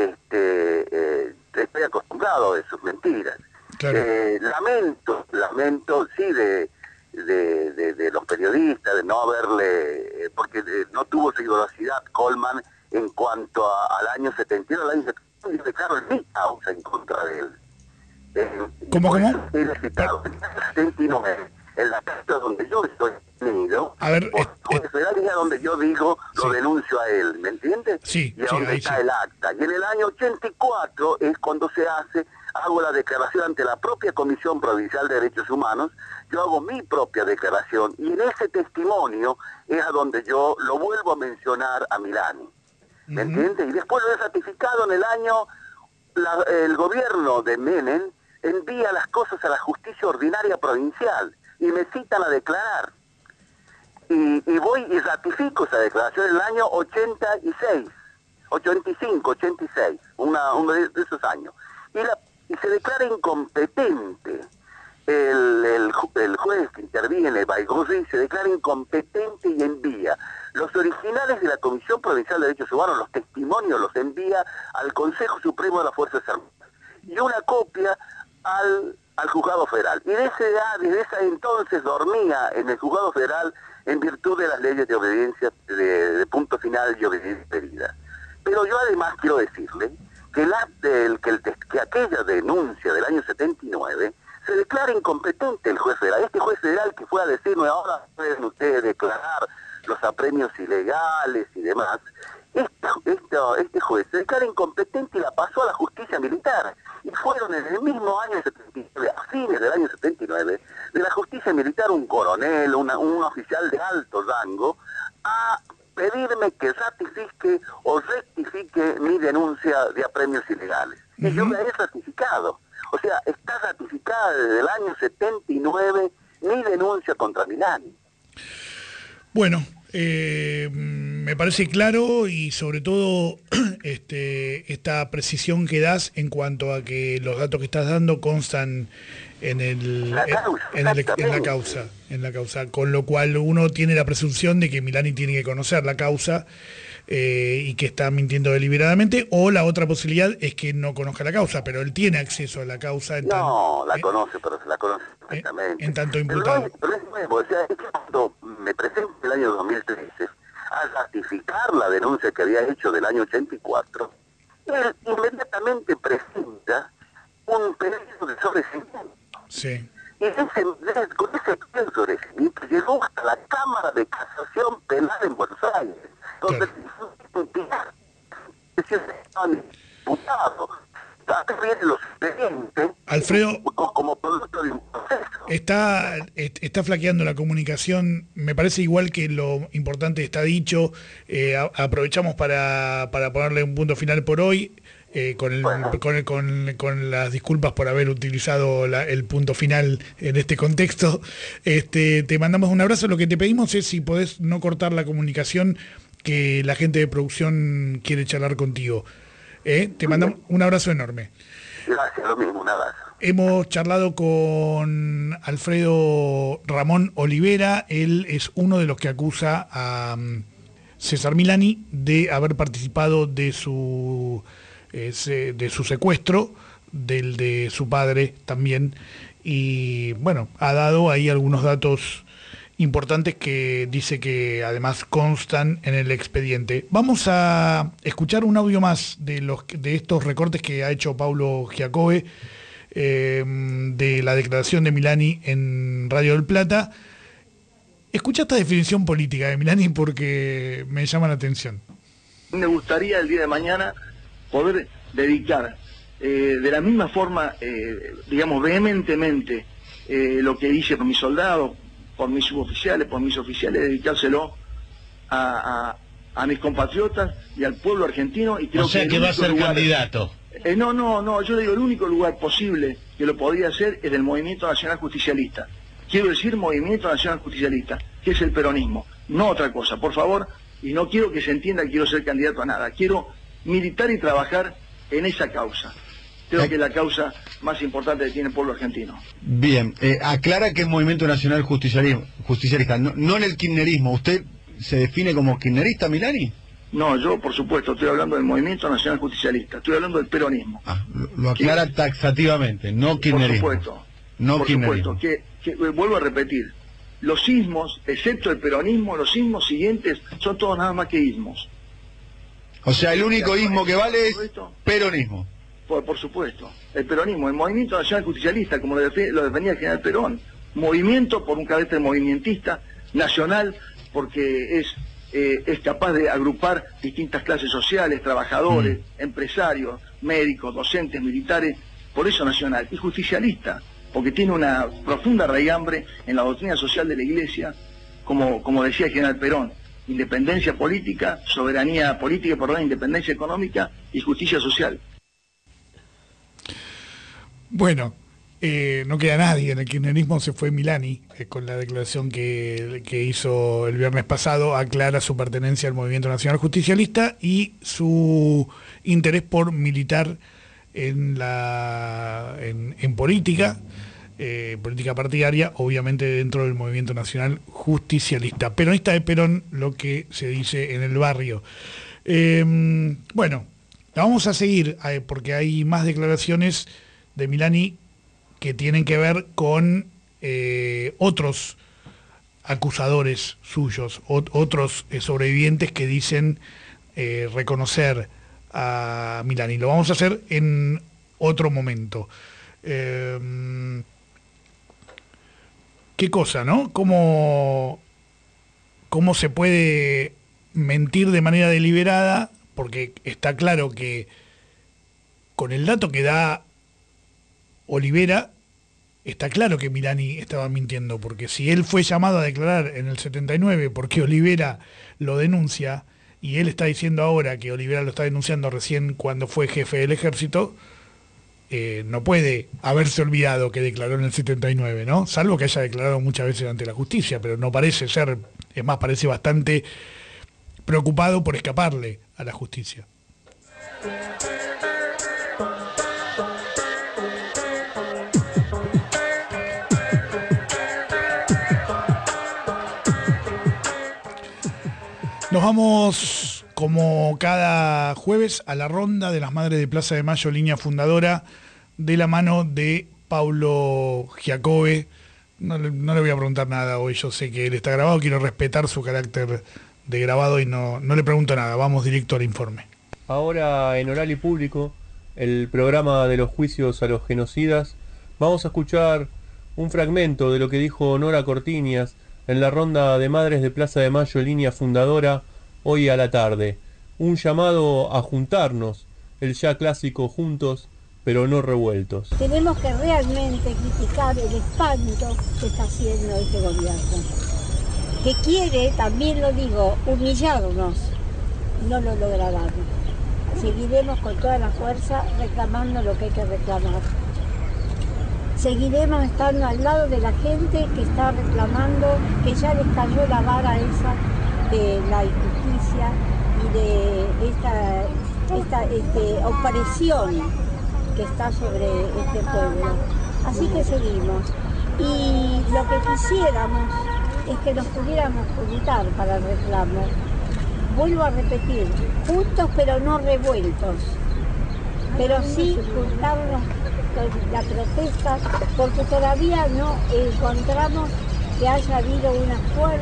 estoy acostumbrado a sus mentiras. Claro. Lamento, sí, de los periodistas, de no haberle, porque no tuvo rigurosidad Coleman en cuanto al año 71, al año 71, yo declaro mi causa en contra de él. ¿Cómo? He citado en el 79, en la carta donde yo estoy detenido, a ver, juez federal, es donde yo digo, lo denuncio a él, ¿me entiendes? Sí, y a donde está el acta. Y en el año 84 es cuando hago la declaración ante la propia Comisión Provincial de Derechos Humanos, yo hago mi propia declaración, y en ese testimonio es a donde yo lo vuelvo a mencionar a Milani, ¿me entiendes? Y después lo he ratificado en el año, el gobierno de Menem envía las cosas a la justicia ordinaria provincial, y me citan a declarar. Y voy y ratifico esa declaración en el año 86, uno de esos años. Y se declara incompetente. El juez que interviene, Baigorri, se declara incompetente y envía los originales de la Comisión Provincial de Derechos Humanos, los testimonios los envía al Consejo Supremo de las Fuerzas Armadas. Y una copia al Juzgado Federal. Y desde ese entonces dormía en el Juzgado Federal en virtud de las leyes de obediencia, de punto final y obediencia debida. Pero yo además quiero decirle que que aquella denuncia del año 79 se declara incompetente el juez federal. Este juez federal que fue a decirme, ahora pueden ustedes declarar los apremios ilegales y demás, este juez se declara incompetente y la pasó a la justicia militar. Y fueron en el mismo año 79, a fines del año 79, de la justicia militar un coronel, un oficial de alto rango, a pedirme que ratifique o rectifique mi denuncia de apremios ilegales. Y yo me he ratificado. O sea, está ratificada desde el año 79 mi denuncia contra Milani. Bueno, me parece claro y sobre todo esta precisión que das en cuanto a que los datos que estás dando constan en la causa, con lo cual uno tiene la presunción de que Milani tiene que conocer la causa y que está mintiendo deliberadamente, o la otra posibilidad es que no conozca la causa, pero él tiene acceso a la causa. Conoce, pero se la conoce perfectamente. En tanto imputado. Pero es nuevo, o sea, es que cuando me presento en el año 2013 a ratificar la denuncia que había hecho del año 84, él inmediatamente presenta un pedido de sobreseimiento. Sí. Y con ese pedido de sobreseimiento llegó hasta la Cámara de Casación Penal en Buenos Aires, donde estaban imputados. Acá vienen los expedientes, Alfredo, como producto de un proceso. Está flaqueando la comunicación, me parece igual que lo importante está dicho. Aprovechamos para ponerle un punto final por hoy, con las disculpas por haber utilizado el punto final en este contexto. Te mandamos un abrazo. Lo que te pedimos es si podés no cortar la comunicación, que la gente de producción quiere charlar contigo. Te mandamos un abrazo enorme. Gracias, lo mismo, un abrazo. Hemos charlado con Alfredo Ramón Olivera. Él es uno de los que acusa a César Milani de haber participado de su secuestro, del de su padre también. Y bueno, ha dado ahí algunos datos importantes que dice que además constan en el expediente. Vamos a escuchar un audio más de estos recortes que ha hecho Paulo Giacobbe de la declaración de Milani en Radio del Plata. Escucha esta definición política de Milani porque me llama la atención. Me gustaría el día de mañana poder dedicar de la misma forma, digamos, vehementemente lo que hice por mis soldados, por mis suboficiales, por mis oficiales, dedicárselo a mis compatriotas y al pueblo argentino. Y creo o sea que va a ser candidato. No, yo digo, el único lugar posible que lo podría hacer es del Movimiento Nacional Justicialista. Quiero decir Movimiento Nacional Justicialista, que es el peronismo, no otra cosa, por favor, y no quiero que se entienda que quiero ser candidato a nada, quiero militar y trabajar en esa causa. Creo que es la causa más importante que tiene el pueblo argentino. Bien, aclara que es Movimiento Nacional Justicialista, no en el kirchnerismo. ¿Usted se define como kirchnerista, Milani? No, yo por supuesto estoy hablando del Movimiento Nacional Justicialista, estoy hablando del peronismo. Lo aclara taxativamente, no kirchnerismo. Por supuesto, no por kirchnerismo. supuesto, que vuelvo a repetir, los ismos, excepto el peronismo, los ismos siguientes son todos nada más que ismos. O sea, el único ismo que vale es peronismo. Por supuesto, el peronismo, el Movimiento Nacional Justicialista, como lo defendía el general Perón, movimiento por un carácter movimentista, nacional, porque es capaz de agrupar distintas clases sociales, trabajadores, empresarios, médicos, docentes, militares, por eso nacional, y justicialista, porque tiene una profunda raigambre en la doctrina social de la Iglesia, como decía el general Perón, independencia política, soberanía política, independencia económica y justicia social. Bueno, no queda nadie en el kirchnerismo, se fue Milani, con la declaración que hizo el viernes pasado, aclara su pertenencia al Movimiento Nacional Justicialista y su interés por militar en política, política partidaria, obviamente dentro del Movimiento Nacional Justicialista. Peronista de Perón, lo que se dice en el barrio. Bueno, la vamos a seguir, porque hay más declaraciones de Milani que tienen que ver con otros acusadores suyos, otros sobrevivientes que dicen reconocer a Milani. Lo vamos a hacer en otro momento. ¿Qué cosa, no? ¿Cómo se puede mentir de manera deliberada? Porque está claro que con el dato que da Olivera, está claro que Milani estaba mintiendo, porque si él fue llamado a declarar en el 79 porque Olivera lo denuncia, y él está diciendo ahora que Olivera lo está denunciando recién cuando fue jefe del ejército, no puede haberse olvidado que declaró en el 79, ¿no? Salvo que haya declarado muchas veces ante la justicia, pero no parece ser, es más, parece bastante preocupado por escaparle a la justicia. Nos vamos, como cada jueves, a la ronda de las Madres de Plaza de Mayo, línea fundadora, de la mano de Paulo Giacobbe. No le voy a preguntar nada hoy, yo sé que él está grabado, quiero respetar su carácter de grabado y no le pregunto nada, vamos directo al informe. Ahora en Oral y Público, el programa de los juicios a los genocidas, vamos a escuchar un fragmento de lo que dijo Nora Cortiñas en la ronda de Madres de Plaza de Mayo, línea fundadora, hoy a la tarde. Un llamado a juntarnos, el ya clásico juntos, pero no revueltos. Tenemos que realmente criticar el espanto que está haciendo este gobierno, que quiere, también lo digo, humillarnos. No lo lograrán. Seguiremos con toda la fuerza reclamando lo que hay que reclamar. Seguiremos estando al lado de la gente que está reclamando, que ya les cayó la vara esa de la injusticia y de esta opresión que está sobre este pueblo. Así que seguimos. Y lo que quisiéramos es que nos pudiéramos juntar para el reclamo. Vuelvo a repetir, juntos pero no revueltos. Pero sí juntarnos con la protesta, porque todavía no encontramos que haya habido un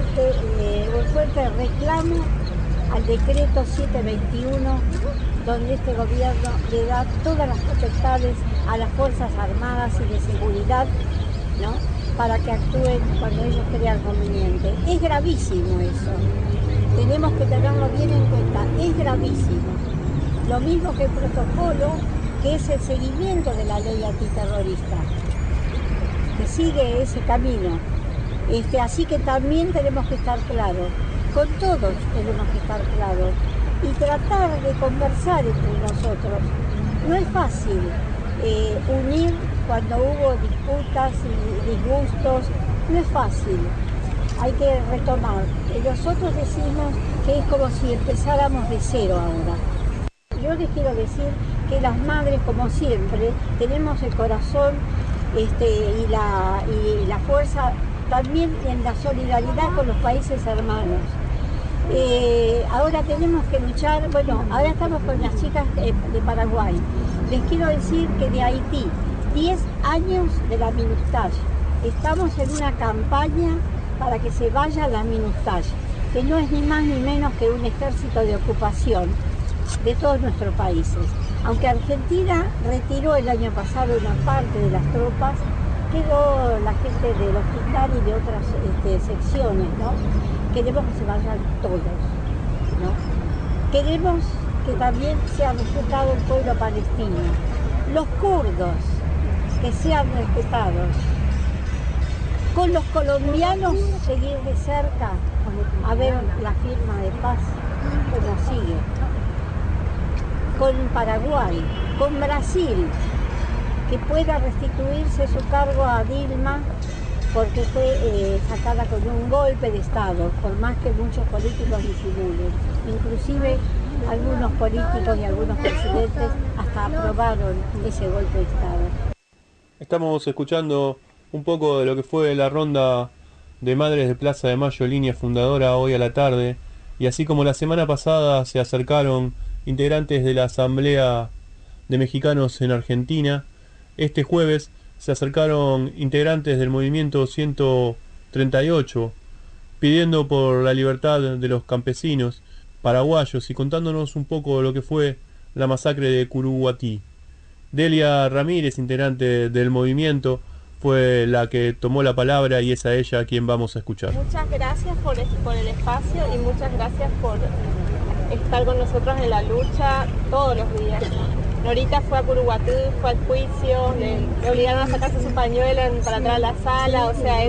fuerte reclamo al decreto 721, donde este gobierno le da todas las potestades a las Fuerzas Armadas y de Seguridad, ¿no?, para que actúen cuando ellos crean conveniente. Es gravísimo eso, tenemos que tenerlo bien en cuenta, es gravísimo. Lo mismo que el protocolo, que es el seguimiento de la ley antiterrorista, que sigue ese camino. Así que también tenemos que estar claros, con todos tenemos que estar claros, y tratar de conversar entre nosotros, No es fácil unir cuando hubo disputas y disgustos, no es fácil. Hay que retomar. Nosotros decimos que es como si empezáramos de cero ahora. Yo les quiero decir que las madres, como siempre, tenemos el corazón y la fuerza también en la solidaridad con los países hermanos. Ahora tenemos que luchar, bueno, ahora estamos con las chicas de Paraguay. Les quiero decir que de Haití, 10 años de la MINUSTAH. Estamos en una campaña para que se vaya la MINUSTAH, que no es ni más ni menos que un ejército de ocupación de todos nuestros países. Aunque Argentina retiró el año pasado una parte de las tropas, quedó la gente del hospital y de otras secciones, ¿no? Queremos que se vayan todos, ¿no? Queremos que también sea respetado el pueblo palestino. Los kurdos, que sean respetados. Con los colombianos seguir de cerca a ver la firma de paz como sigue. Con Paraguay, con Brasil, que pueda restituirse su cargo a Dilma porque fue sacada con un golpe de Estado, por más que muchos políticos disimulen. Inclusive algunos políticos y algunos presidentes hasta aprobaron ese golpe de Estado. Estamos escuchando un poco de lo que fue la ronda de Madres de Plaza de Mayo, línea fundadora, hoy a la tarde, y así como la semana pasada se acercaron integrantes de la Asamblea de Mexicanos en Argentina, este jueves se acercaron integrantes del movimiento 138 pidiendo por la libertad de los campesinos paraguayos y contándonos un poco de lo que fue la masacre de Curuguatí. Delia Ramírez, integrante del movimiento, fue la que tomó la palabra y es a ella a quien vamos a escuchar. Muchas gracias por el espacio y muchas gracias por estar con nosotros en la lucha todos los días. Norita fue a Curuguatí, fue al juicio, le obligaron a sacarse su pañuelo para entrar a la sala, o sea,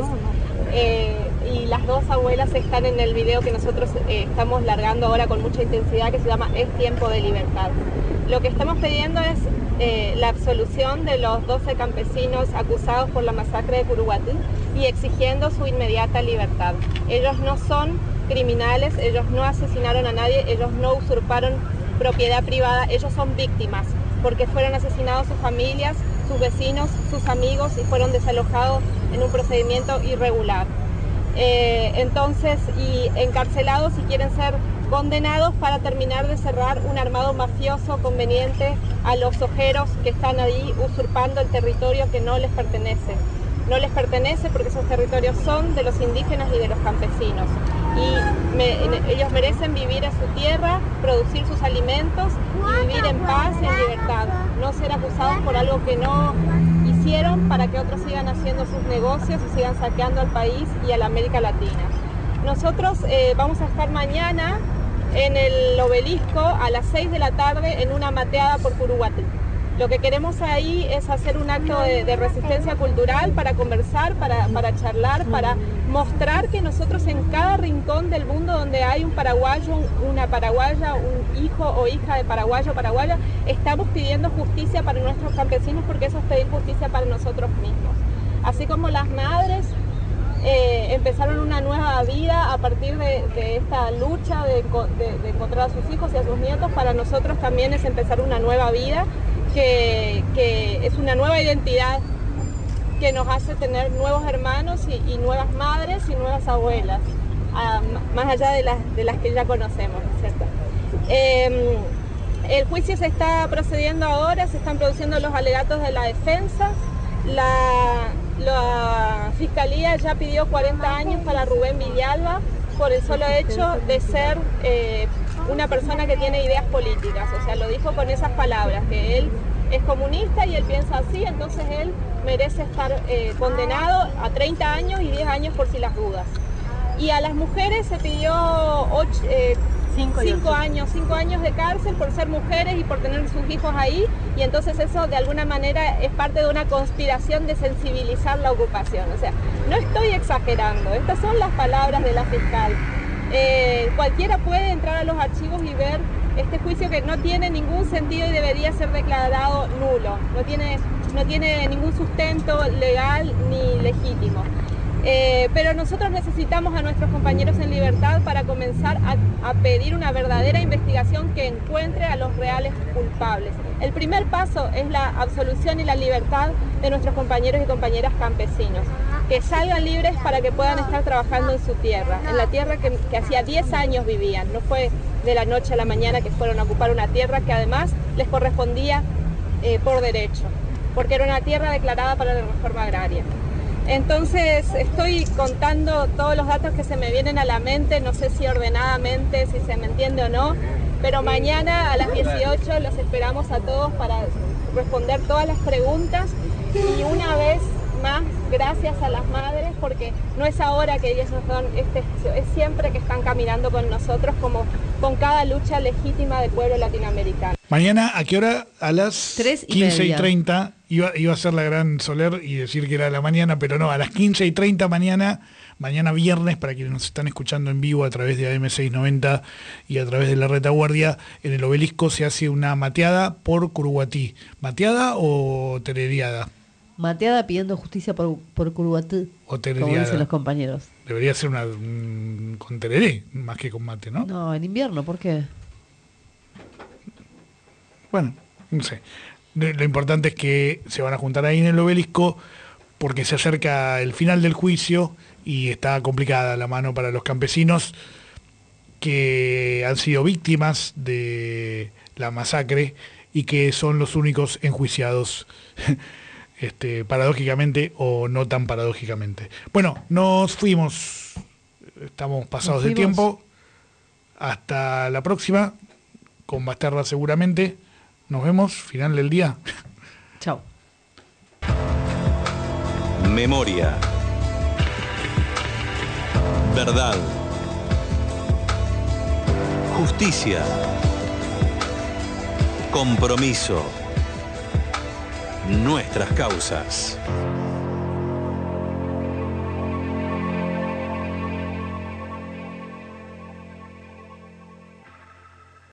y las dos abuelas están en el video que nosotros estamos largando ahora con mucha intensidad, que se llama Es Tiempo de Libertad. Lo que estamos pidiendo es la absolución de los 12 campesinos acusados por la masacre de Curuguatí y exigiendo su inmediata libertad. Ellos no son criminales, ellos no asesinaron a nadie, ellos no usurparon propiedad privada, ellos son víctimas porque fueron asesinados sus familias, sus vecinos, sus amigos y fueron desalojados en un procedimiento irregular. Entonces, y encarcelados y quieren ser condenados para terminar de cerrar un armado mafioso conveniente a los ojeros que están ahí usurpando el territorio que no les pertenece. No les pertenece porque esos territorios son de los indígenas y de los campesinos. Y ellos merecen vivir en su tierra, producir sus alimentos y vivir en paz y en libertad. No ser acusados por algo que no hicieron para que otros sigan haciendo sus negocios y sigan saqueando al país y a la América Latina. Nosotros vamos a estar mañana en el obelisco a las 6 de la tarde en una mateada por Curuguatí. Lo que queremos ahí es hacer un acto de resistencia cultural para conversar, para charlar, para mostrar que nosotros en cada rincón del mundo donde hay un paraguayo, una paraguaya, un hijo o hija de paraguayo o paraguaya, estamos pidiendo justicia para nuestros campesinos porque eso es pedir justicia para nosotros mismos. Así como las madres empezaron una nueva vida a partir de esta lucha de encontrar a sus hijos y a sus nietos, para nosotros también es empezar una nueva vida que es una nueva identidad que nos hace tener nuevos hermanos y nuevas madres y nuevas abuelas, más allá de las que ya conocemos, ¿no es cierto? El juicio se está procediendo ahora, se están produciendo los alegatos de la defensa. La Fiscalía ya pidió 40 años para Rubén Villalba por el solo hecho de ser una persona que tiene ideas políticas, o sea, lo dijo con esas palabras, que él es comunista y él piensa así, entonces él merece estar condenado a 30 años y 10 años por si las dudas. Y a las mujeres se pidió 5 años de cárcel por ser mujeres y por tener sus hijos ahí, y entonces eso de alguna manera es parte de una conspiración de sensibilizar la ocupación. O sea, no estoy exagerando, estas son las palabras de la fiscal. Cualquiera puede entrar a los archivos y ver este juicio que no tiene ningún sentido y debería ser declarado nulo, no tiene ningún sustento legal ni legítimo. Pero nosotros necesitamos a nuestros compañeros en libertad para comenzar a pedir una verdadera investigación que encuentre a los reales culpables. El primer paso es la absolución y la libertad de nuestros compañeros y compañeras campesinos, que salgan libres para que puedan estar trabajando en su tierra, en la tierra que hacía 10 años vivían. No fue de la noche a la mañana que fueron a ocupar una tierra que además les correspondía por derecho, porque era una tierra declarada para la reforma agraria. Entonces estoy contando todos los datos que se me vienen a la mente, no sé si ordenadamente, si se me entiende o no, pero mañana a las 18 los esperamos a todos para responder todas las preguntas y una vez más gracias a las madres, porque no es ahora que ellas nos dan este espacio, es siempre que están caminando con nosotros como con cada lucha legítima del pueblo latinoamericano. Mañana, ¿a qué hora? A las 3:30. 15:30. Iba a ser la gran Soler y decir que era la mañana, pero no, a las 15:30 mañana viernes, para quienes nos están escuchando en vivo a través de AM690 y a través de la Retaguardia, en el Obelisco se hace una mateada por Curuguatí. ¿Mateada o tereriada? Mateada pidiendo justicia por Curuguatí, O como tereriada. dicen los compañeros. Debería ser con tereré, más que con mate, ¿no? No, en invierno, ¿por qué? Bueno, no sé. Lo importante es que se van a juntar ahí en el Obelisco porque se acerca el final del juicio y está complicada la mano para los campesinos que han sido víctimas de la masacre y que son los únicos enjuiciados, paradójicamente o no tan paradójicamente. Bueno, nos fuimos, estamos pasados de tiempo. Hasta la próxima, con Basterra seguramente. Nos vemos, final del día. Chao. Memoria. Verdad. Justicia. Compromiso. Nuestras causas.